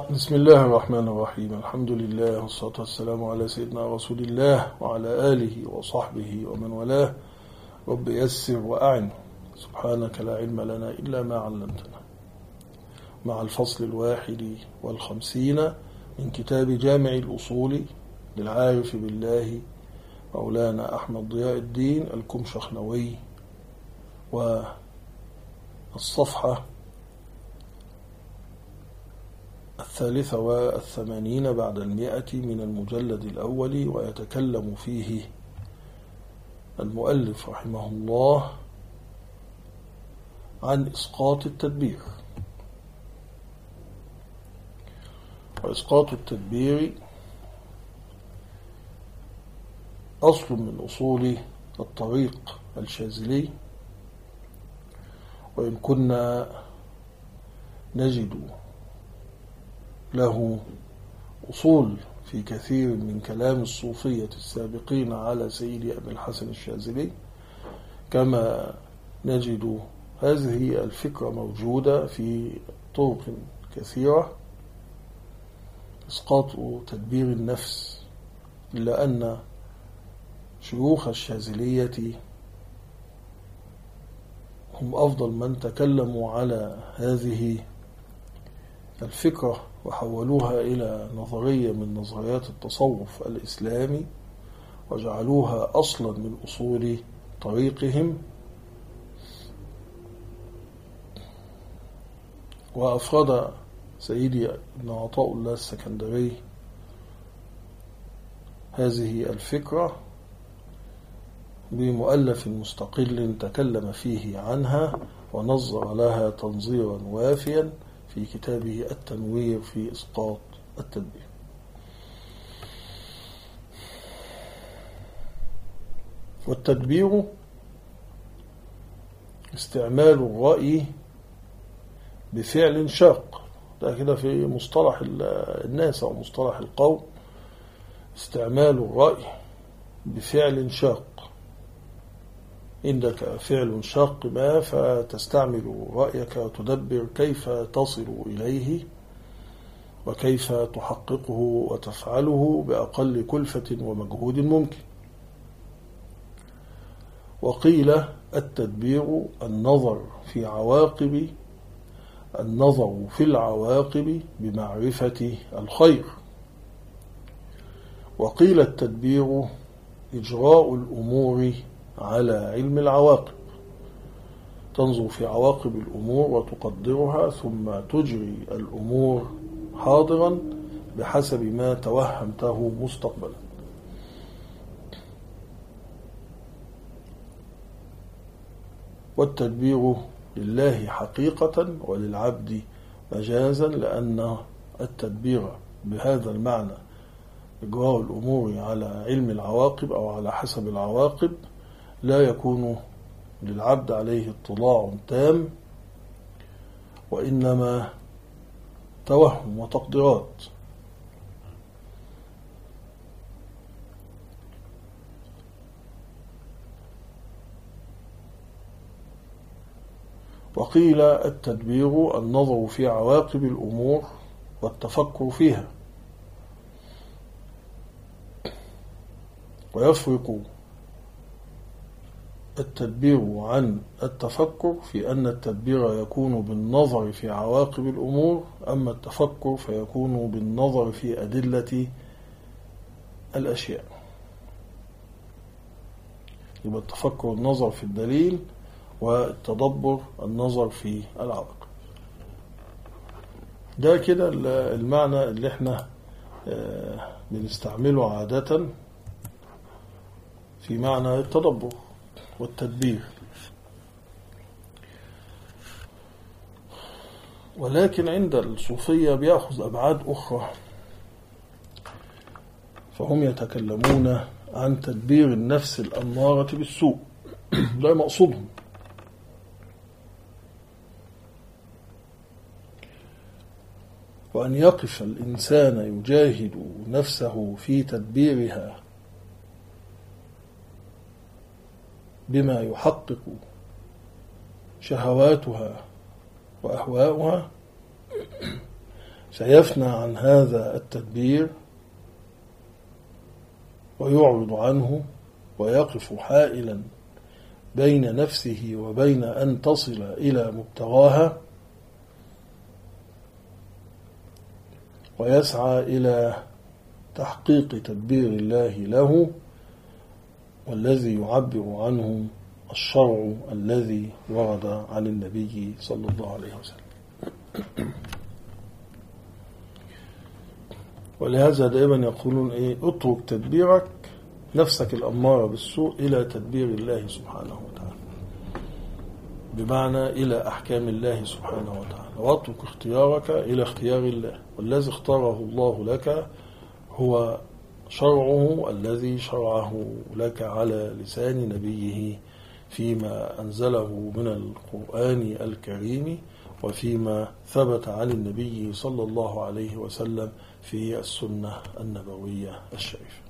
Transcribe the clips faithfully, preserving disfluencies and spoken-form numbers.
بسم الله الرحمن الرحيم. الحمد لله والصلاة والسلام على سيدنا رسول الله وعلى آله وصحبه ومن والاه. رب يسر وأعن، سبحانك لا علم لنا إلا ما علمتنا. مع الفصل الواحد والخمسين من كتاب جامع الأصول للعارف بالله مولانا أحمد ضياء الدين الكمشخنوي، والصفحة الثالثة والثمانين بعد المئة من المجلد الأول. ويتكلم فيه المؤلف رحمه الله عن إسقاط التدبير. وإسقاط التدبير أصل من أصول الطريق الشاذلي، وإن كنا نجد له أصول في كثير من كلام الصوفية السابقين على سيد أبي الحسن الشاذلي، كما نجد هذه الفكرة موجودة في طرق كثيرة، إسقاط تدبير النفس. إلا أن شيوخ الشاذلية هم أفضل من تكلموا على هذه الفكرة وحولوها إلى نظرية من نظريات التصوف الإسلامي، وجعلوها أصلا من أصول طريقهم. وأفرد سيدي ابن عطاء الله السكندري هذه الفكرة بمؤلف مستقل تكلم فيه عنها ونظر لها تنظيرا وافيا في كتابه التنوير في إسقاط التدبير. والتدبير استعمال الرأي بفعل شاق، ده كده في مصطلح الناس أو مصطلح القوم، استعمال الرأي بفعل شاق. عندك فعل شاق ما فتستعمل رأيك وتدبر كيف تصل إليه وكيف تحققه وتفعله بأقل كلفة ومجهود ممكن. وقيل التدبير النظر في عواقب النظر في العواقب بمعرفة الخير. وقيل التدبير إجراء الأمور على علم العواقب، تنظر في عواقب الأمور وتقدرها ثم تجري الأمور حاضرا بحسب ما توهمته مستقبلا. والتدبير لله حقيقة وللعبد مجازا، لأن التدبير بهذا المعنى إجراء الأمور على علم العواقب أو على حسب العواقب لا يكون للعبد عليه اطلاع تام، وإنما توهم وتقديرات. وقيل التدبير النظر في عواقب الأمور والتفكر فيها. ويفرق التدبير عن التفكر في أن التدبير يكون بالنظر في عواقب الأمور، أما التفكر فيكون بالنظر في أدلة الأشياء. يبقى التفكر النظر في الدليل، والتدبر النظر في العواقب. ده كده المعنى اللي احنا بنستعمله عادة في معنى التدبر والتدبير. ولكن عند الصوفية بيأخذ أبعاد أخرى، فهم يتكلمون عن تدبير النفس الأمارة بالسوء. ده مقصودهم. وأن يقف الإنسان يجاهد نفسه في تدبيرها بما يحقق شهواتها وأهواؤها سيفنى عن هذا التدبير ويعرض عنه ويقف حائلا بين نفسه وبين أن تصل إلى مبتغاها، ويسعى إلى تحقيق تدبير الله له، والذي يعبر عنه الشرع الذي ورد عن النبي صلى الله عليه وسلم. ولهذا دائما يقولون إيه؟ اترك تدبيرك نفسك الأمارة بالسوء إلى تدبير الله سبحانه وتعالى، بمعنى إلى أحكام الله سبحانه وتعالى، واترك اختيارك إلى اختيار الله، والذي اختاره الله لك هو شرعه الذي شرعه لك على لسان نبيه فيما أنزله من القرآن الكريم، وفيما ثبت عن النبي صلى الله عليه وسلم في السنة النبوية الشريفة.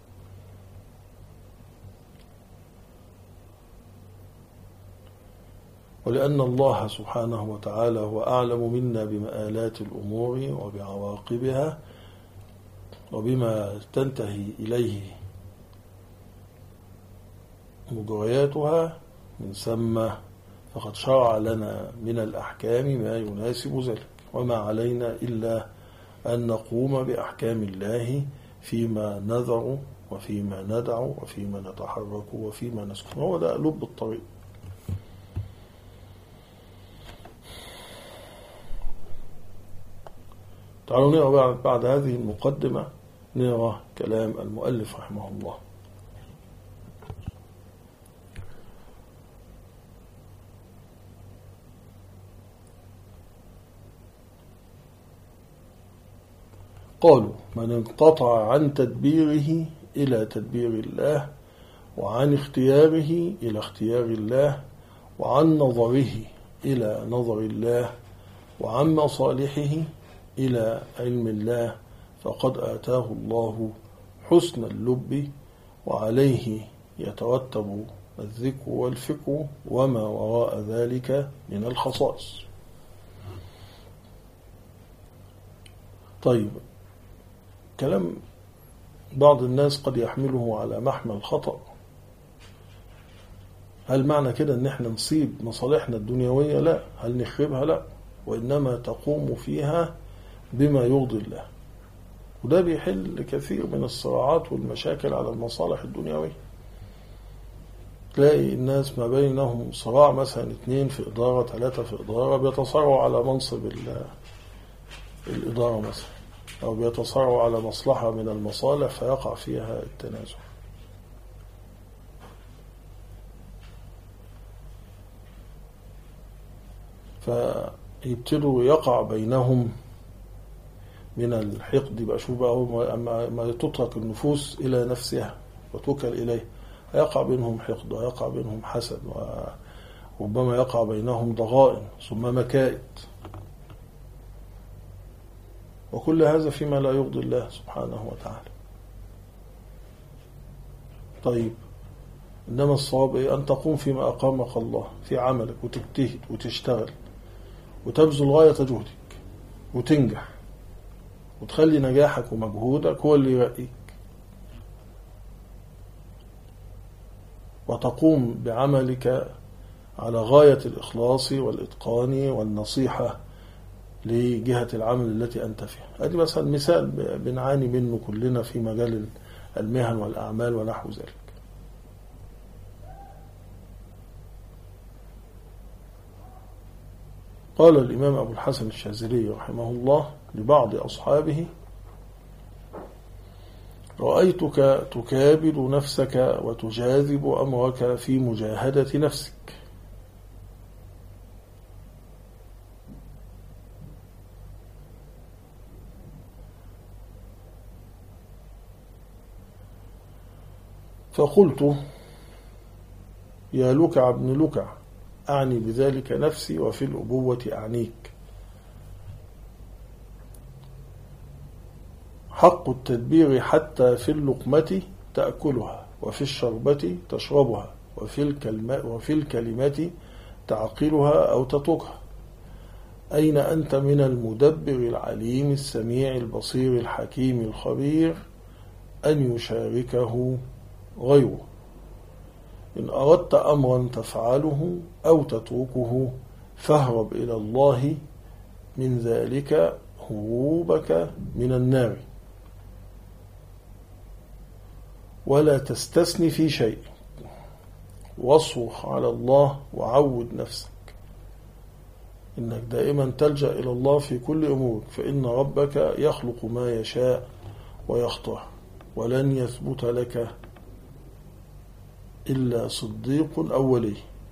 ولأن الله سبحانه وتعالى هو أعلم منا بمآلات الأمور وبعواقبها وبما تنتهي إليه مجرياتها، من ثم فقد شرع لنا من الأحكام ما يناسب ذلك، وما علينا إلا أن نقوم بأحكام الله فيما نذر وفيما ندع وفيما نتحرك وفيما نسكن. هو ده لب الطريق. تعالوا نقرأ بعد هذه المقدمة نقرأ كلام المؤلف رحمه الله. قالوا: من انقطع عن تدبيره إلى تدبير الله، وعن اختياره إلى اختيار الله، وعن نظره إلى نظر الله، وعن مصالحه إلى علم الله، فقد آتاه الله حسن اللب، وعليه يترتب الذكر والفكر وما وراء ذلك من الخصائص. طيب، كلام بعض الناس قد يحمله على محمل الخطأ. هل معنى كده ان احنا نصيب مصالحنا الدنيوية؟ لا. هل نخربها؟ لا. وإنما تقوم فيها بما يرضي الله، وده بيحل كثير من الصراعات والمشاكل على المصالح الدنيوية. تلاقي الناس ما بينهم صراع، مثلا اثنين في إدارة، ثلاثة في إدارة، بيتصارعوا على منصب الإدارة مثلا، أو بيتصارعوا على مصلحة من المصالح فيقع فيها التنازع. فيبتدوا يقع بينهم من الحقد. بقى شوف بقى ما تترك النفوس إلى نفسها وتوكل إليه، يقع بينهم حقد ويقع بينهم حسد، وربما يقع بينهم ضغائن ثم مكائد، وكل هذا فيما لا يرضي الله سبحانه وتعالى. طيب، إنما الصواب إيه؟ أن تقوم فيما أقامك الله في عملك، وتجتهد وتشتغل وتبذل غاية جهدك وتنجح، وتخلي نجاحك ومجهودك هو اللي يرقيك، وتقوم بعملك على غاية الإخلاص والإتقان والنصيحة لجهة العمل التي أنت فيها. هذه مثلا مثال بنعاني منه كلنا في مجال المهن والأعمال ونحو ذلك. قال الإمام أبو الحسن الشاذلي رحمه الله لبعض أصحابه: رأيتك تكابد نفسك وتجاذب أمرك في مجاهدة نفسك، فقلت: يا لكع ابن لكع، أعني بذلك نفسي وفي الأبوة أعنيك. حق التدبير حتى في اللقمة تأكلها، وفي الشربة تشربها، وفي الكلمة, وفي الكلمة تعقلها أو تتركها، أين أنت من المدبر العليم السميع البصير الحكيم الخبير أن يشاركه غيره؟ إن أردت أمرا تفعله أو تتركه فاهرب إلى الله من ذلك هروبك من النار، ولا تستثني في شيء، واصرخ على الله وعود نفسك إنك دائما تلجأ إلى الله في كل أمورك، فإن ربك يخلق ما يشاء ويختار، ولن يثبت لك إلا صديق أو ولي.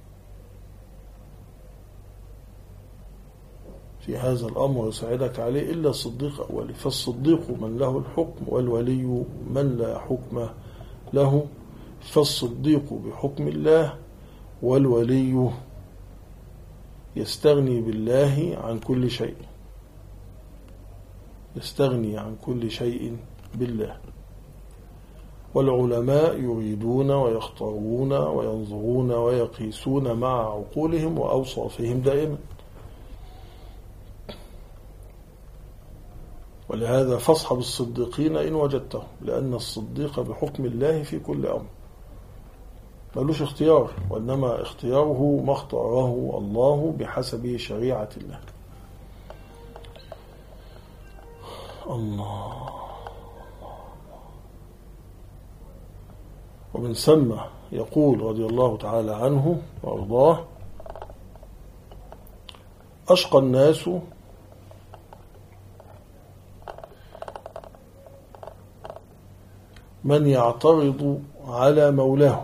في هذا الأمر يساعدك عليه إلا صديق أو ولي، فالصديق من له الحكم والولي من لا حكم له، فالصديق بحكم الله والولي يستغني بالله عن كل شيء، يستغني عن كل شيء بالله. والعلماء يريدون ويختارون وينظرون ويقيسون مع عقولهم وأوصافهم دائما، ولهذا فاصحب الصديقين إن وجدتهم، لأن الصديق بحكم الله في كل أمر، ملوش اختيار، وإنما اختياره ما اختاره الله بحسب شريعة الله. الله. ومن ثم يقول رضي الله تعالى عنه وارضاه: أشقى الناس من يعترض على مولاه.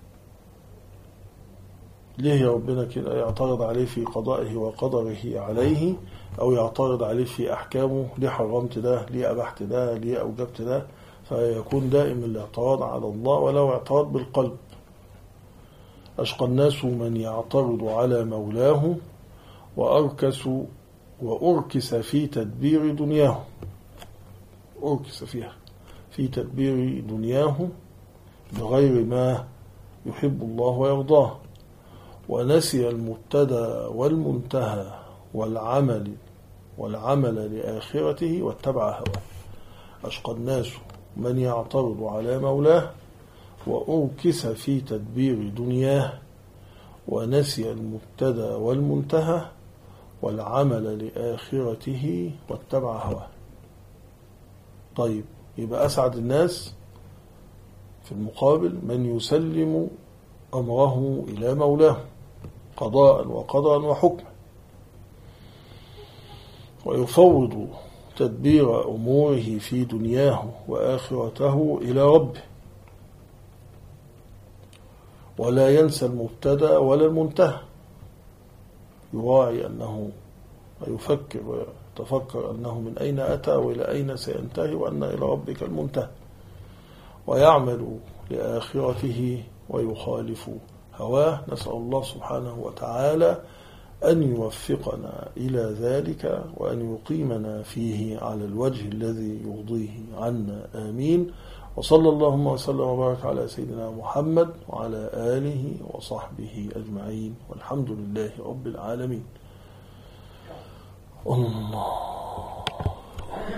ليه يا ربنا كده يعترض عليه في قضائه وقدره عليه، أو يعترض عليه في أحكامه؟ ليه حرمت ده، ليه أبحت ده، ليه أوجبت ده؟ فيكون دائم الاعتراض على الله ولو اعتراض بالقلب. أشقى الناس من يعترض على مولاه وأركس وأركس في تدبير دنياه، أركس فيها في تدبير دنياه بغير ما يحب الله ويرضاه، ونسي المبتدأ والمنتهى والعمل والعمل لآخرته واتبع هواه. أشقى الناس من يعترض على مولاه وأركس في تدبير دنياه ونسي المبتدأ والمنتهى والعمل لآخرته واتبع هواه. طيب، يبقى أسعد الناس في المقابل من يسلم أمره إلى مولاه قضاء وقدرا وحكما، ويفوض تدبير أموره في دنياه وآخرته إلى ربه، ولا ينسى المبتدأ ولا المنتهى، يراعي أنه يفكر ويتفكر أنه من أين أتى وإلى أين سينتهي، وأن إلى ربك المنتهى، ويعمل لآخرته ويخالف هواه. نسأل الله سبحانه وتعالى أن يوفقنا إلى ذلك، وأن يقيمنا فيه على الوجه الذي يرضيه عنا، آمين. وصلى اللهم وسلم وبارك على سيدنا محمد وعلى آله وصحبه أجمعين، والحمد لله رب العالمين. الله.